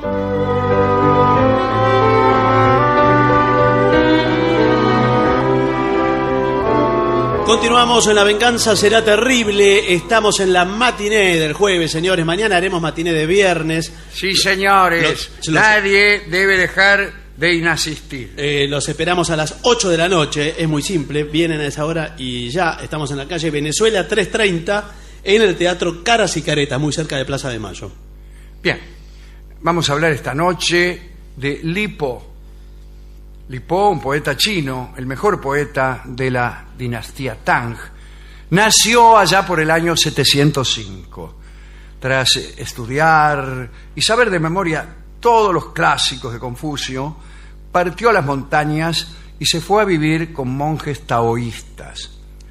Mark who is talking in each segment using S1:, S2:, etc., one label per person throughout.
S1: Continuamos en La Venganza Será Terrible. Estamos en la matiné del jueves, señores. Mañana haremos matiné de viernes.
S2: Sí, señores. Nadie debe dejar de inasistir.
S1: Los esperamos a las 8 de la noche. Es muy simple. Vienen a esa hora y ya estamos en la calle Venezuela 330 en el Teatro Caras y Caretas, muy cerca de Plaza de Mayo.
S2: Bien. Vamos a hablar esta noche de Li Po. Li Po, un poeta chino, el mejor poeta de la dinastía Tang, nació allá por el año 705. Tras estudiar y saber de memoria todos los clásicos de Confucio, partió a las montañas y se fue a vivir con monjes taoístas.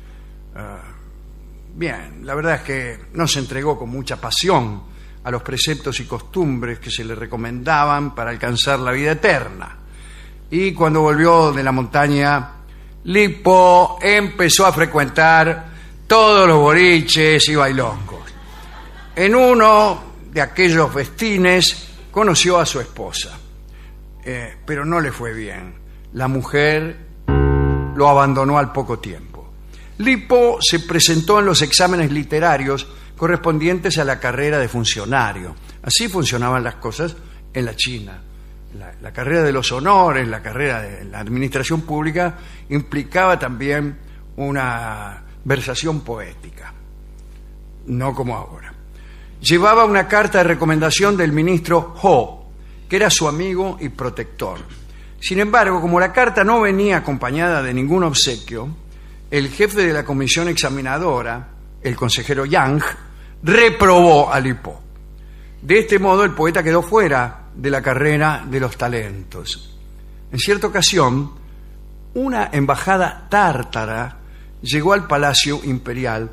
S2: Bien, la verdad es que no se entregó con mucha pasión a los preceptos y costumbres que se le recomendaban para alcanzar la vida eterna. Y cuando volvió de la montaña, Li Po empezó a frecuentar todos los boliches y bailongos. En uno de aquellos festines conoció a su esposa, pero no le fue bien. La mujer lo abandonó al poco tiempo. Li Po se presentó en los exámenes literarios correspondientes a la carrera de funcionario. Así funcionaban las cosas en la China. La carrera de los honores, la carrera de la administración pública implicaba también una versación poética, no como ahora. Llevaba una carta de recomendación del ministro Ho, que era su amigo y protector. Sin embargo, como la carta no venía acompañada de ningún obsequio, el jefe de la comisión examinadora, el consejero Yang, reprobó a Li Po. De este modo, el poeta quedó fuera de la carrera de los talentos. En cierta ocasión, una embajada tártara llegó al Palacio Imperial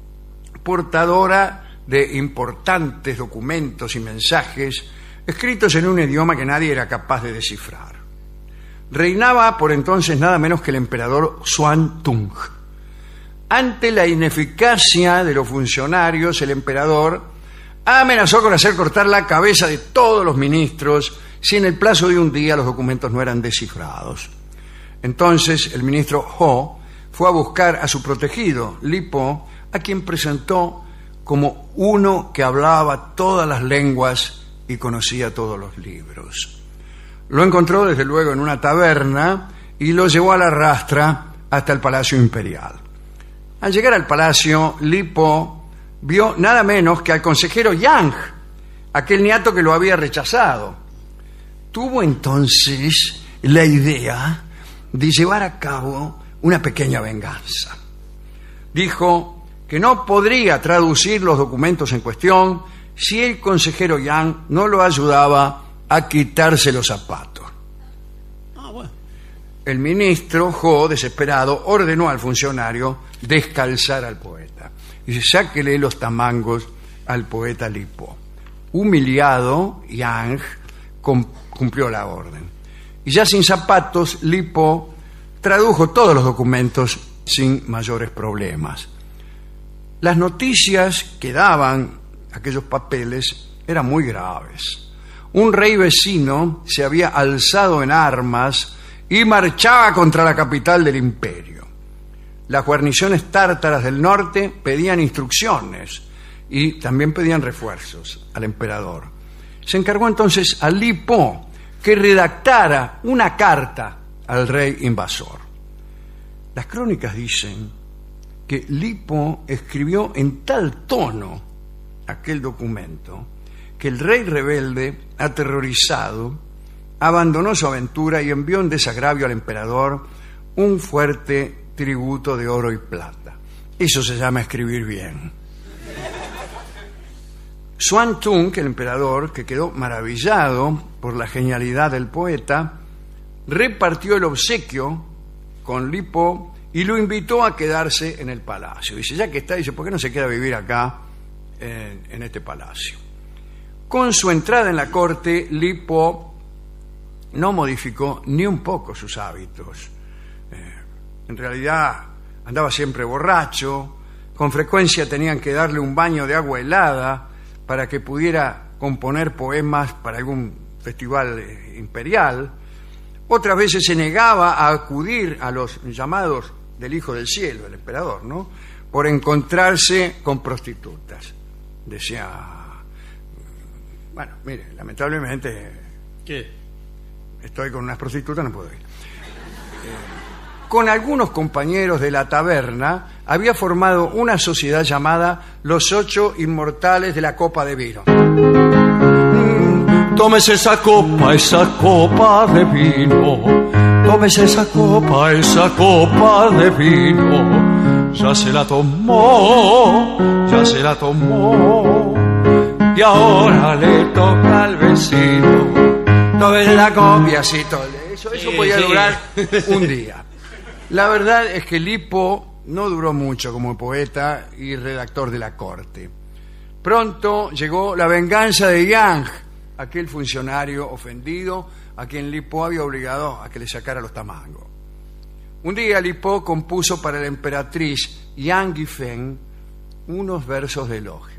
S2: portadora de importantes documentos y mensajes escritos en un idioma que nadie era capaz de descifrar. Reinaba por entonces nada menos que el emperador Xuantung. Ante la ineficacia de los funcionarios, el emperador amenazó con hacer cortar la cabeza de todos los ministros si en el plazo de un día los documentos no eran descifrados. Entonces el ministro Ho fue a buscar a su protegido, Li Po, a quien presentó como uno que hablaba todas las lenguas y conocía todos los libros. Lo encontró desde luego en una taberna y lo llevó a la rastra hasta el Palacio Imperial. Al llegar al palacio, Li Po vio nada menos que al consejero Yang, aquel niato que lo había rechazado. Tuvo entonces la idea de llevar a cabo una pequeña venganza. Dijo que no podría traducir los documentos en cuestión si el consejero Yang no lo ayudaba a quitarse los zapatos. Bueno. El ministro Ho, desesperado, ordenó al funcionario descalzar al poeta. Dice, sáquele los tamangos al poeta Li Po. Humillado, Yang cumplió la orden. Y ya sin zapatos, Li Po tradujo todos los documentos sin mayores problemas. Las noticias que daban aquellos papeles eran muy graves. Un rey vecino se había alzado en armas y marchaba contra la capital del imperio. Las guarniciones tártaras del norte pedían instrucciones y también pedían refuerzos al emperador. Se encargó entonces a Li Po que redactara una carta al rey invasor. Las crónicas dicen que Li Po escribió en tal tono aquel documento que el rey rebelde, aterrorizado, abandonó su aventura y envió en desagravio al emperador un fuerte tributo de oro y plata. Eso se llama escribir bien. Xuantung, el emperador, que quedó maravillado por la genialidad del poeta, repartió el obsequio con Li Po y lo invitó a quedarse en el palacio. Dice, ya que está, dice, ¿por qué no se queda a vivir acá en este palacio? Con su entrada en la corte, Li Po no modificó ni un poco sus hábitos. En realidad andaba siempre borracho, con frecuencia tenían que darle un baño de agua helada para que pudiera componer poemas para algún festival imperial. Otras veces se negaba a acudir a los llamados del Hijo del Cielo, el emperador, ¿no?, por encontrarse con prostitutas. Decía, bueno, mire, lamentablemente
S1: ¿Qué?
S2: estoy con unas prostitutas, no puedo ir. Con algunos compañeros de la taberna había formado una sociedad llamada Los Ocho Inmortales de la Copa de Vino.
S3: Tómese esa copa de vino. Tómese esa copa de vino. Ya se la tomó, y ahora le toca al vecino.
S2: Tómese la copa y así todo. Eso podía
S1: sí.
S2: durar un día. La verdad es que Lipo no duró mucho como poeta y redactor de la corte. Pronto llegó la venganza de Yang, aquel funcionario ofendido a quien Lipo había obligado a que le sacara los tamangos. Un día Lipo compuso para la emperatriz Yang Guifeng unos versos de elogio.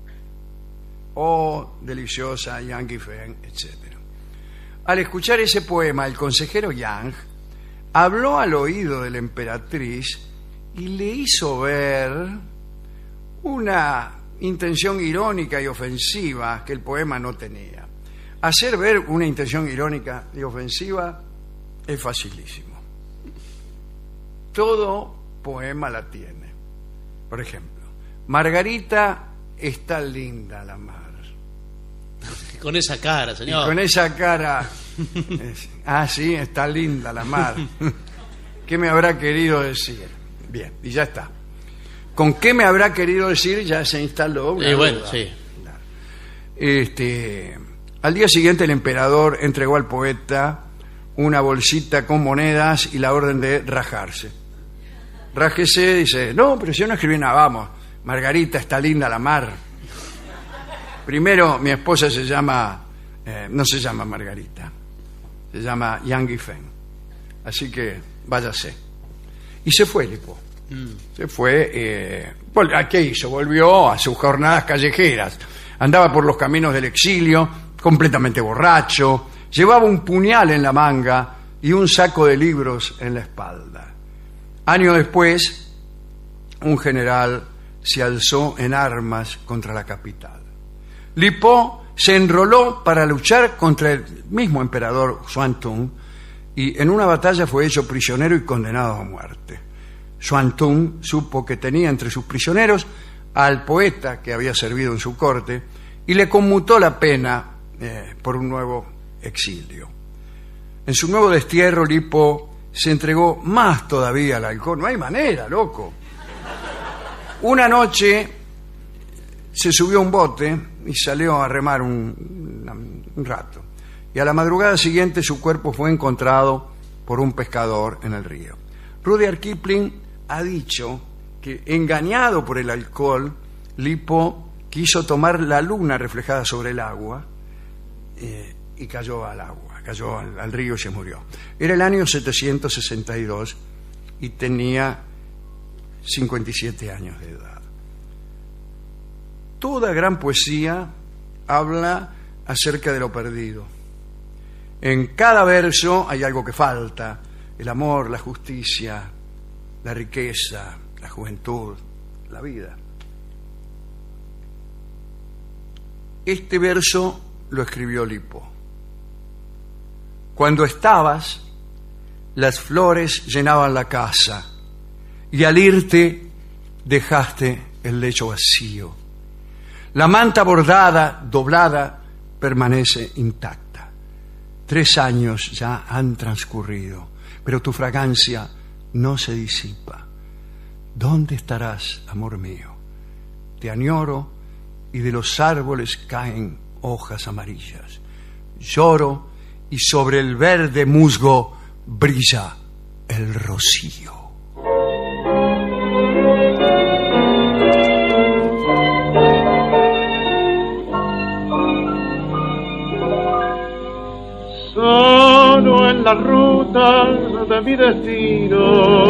S2: Oh, deliciosa Yang Guifeng, etc. Al escuchar ese poema, el consejero Yang habló al oído de la emperatriz y le hizo ver una intención irónica y ofensiva que el poema no tenía. Hacer ver una intención irónica y ofensiva es facilísimo. Todo poema la tiene. Por ejemplo, Margarita está linda la mar.
S1: Con esa cara, señor.
S2: Y con esa cara... sí, está linda la mar. ¿Qué me habrá querido decir? Bien, y ya está. ¿Con qué me habrá querido decir? Ya se instaló una
S1: bueno,
S2: duda.
S1: sí.
S2: Al día siguiente el emperador entregó al poeta una bolsita con monedas y la orden de rajarse. Rájese, dice, no, pero si yo no escribí nada, vamos, Margarita está linda la mar. Primero, mi esposa se llama, no se llama Margarita, se llama Yang Guifeng. Así que váyase. Y se fue Lipo. Se fue. ¿Qué hizo? Volvió a sus jornadas callejeras. Andaba por los caminos del exilio, completamente borracho. Llevaba un puñal en la manga y un saco de libros en la espalda. Años después, un general se alzó en armas contra la capital. Lipo se enroló para luchar contra el mismo emperador Xuantung y en una batalla fue hecho prisionero y condenado a muerte. Xuantung supo que tenía entre sus prisioneros al poeta que había servido en su corte y le conmutó la pena por un nuevo exilio. En su nuevo destierro, Lipo se entregó más todavía al alcohol. No hay manera, loco. Una noche se subió a un bote y salió a remar un rato. Y a la madrugada siguiente su cuerpo fue encontrado por un pescador en el río. Rudyard Kipling ha dicho que, engañado por el alcohol, Lipo quiso tomar la luna reflejada sobre el agua y cayó al agua, cayó al río y se murió. Era el año 762 y tenía 57 años de edad. Toda gran poesía habla acerca de lo perdido. En cada verso hay algo que falta: el amor, la justicia, la riqueza, la juventud, la vida. Este verso lo escribió Lipo. Cuando estabas, las flores llenaban la casa y al irte dejaste el lecho vacío. La manta bordada, doblada, permanece intacta. 3 años ya han transcurrido, pero tu fragancia no se disipa. ¿Dónde estarás, amor mío? Te añoro y de los árboles caen hojas amarillas. Lloro y sobre el verde musgo brilla el rocío.
S4: Solo en la ruta de mi destino,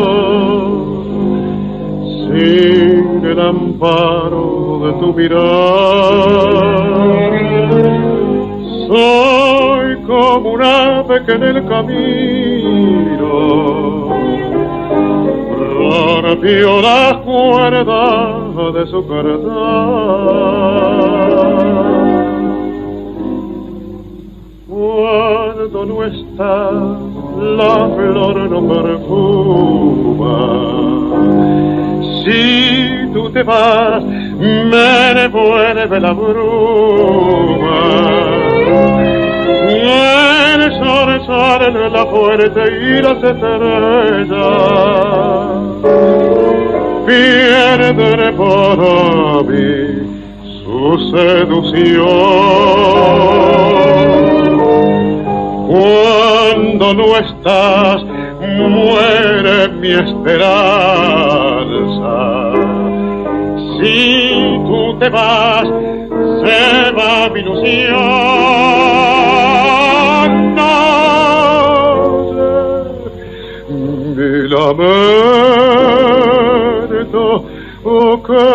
S4: sin el amparo de tu mirar, soy como un ave que en el camino rompió las cuerdas de su carnal. Cuando no está, la flor no perfuma. Si tú te vas, me devuelve la bruma. El sol sale de la fuerte y las estrellas pierden por mí su seducción. Cuando no estás, muere mi esperanza. Si tú te vas, se va mi ilusión. No sé, mi lamento, oh, que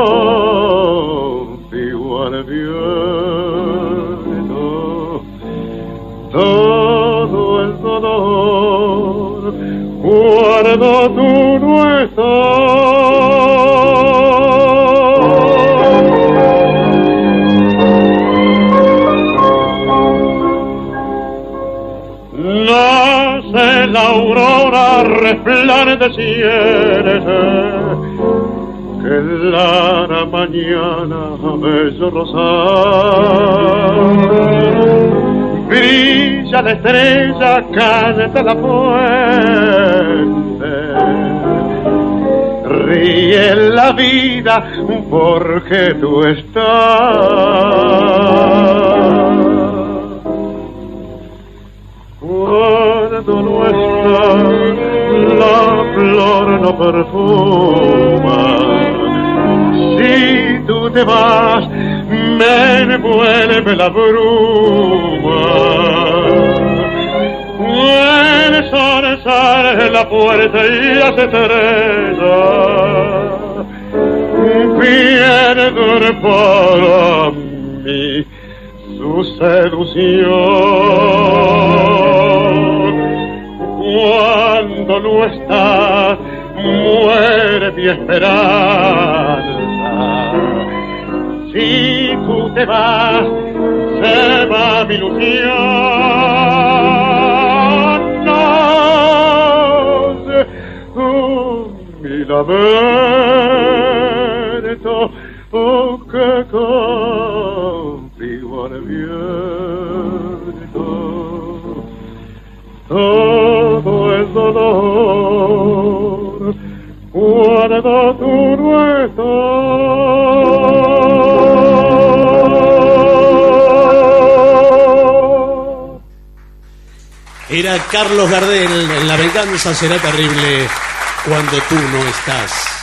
S4: contigo al viento. Todo el dolor cuando tú no estás. Nace la aurora resplandeciente que la mañana bello rosal. Brilla la estrella, canta la fuente, ríe la vida porque tú estás. Cuando no estás, la flor no perfuma. Si tú te vas, me envuelve la bruma. El sol sale en la puerta y las estrellas pierden para mí su seducción. Cuando no estás, muere mi esperanza. Si tú te vas, se va mi ilusión. No sé, mi lamento, oh, que contigo al viento. Todo el dolor cuando tú no estás.
S1: Era Carlos Gardel en La venganza será terrible cuando tú no estás.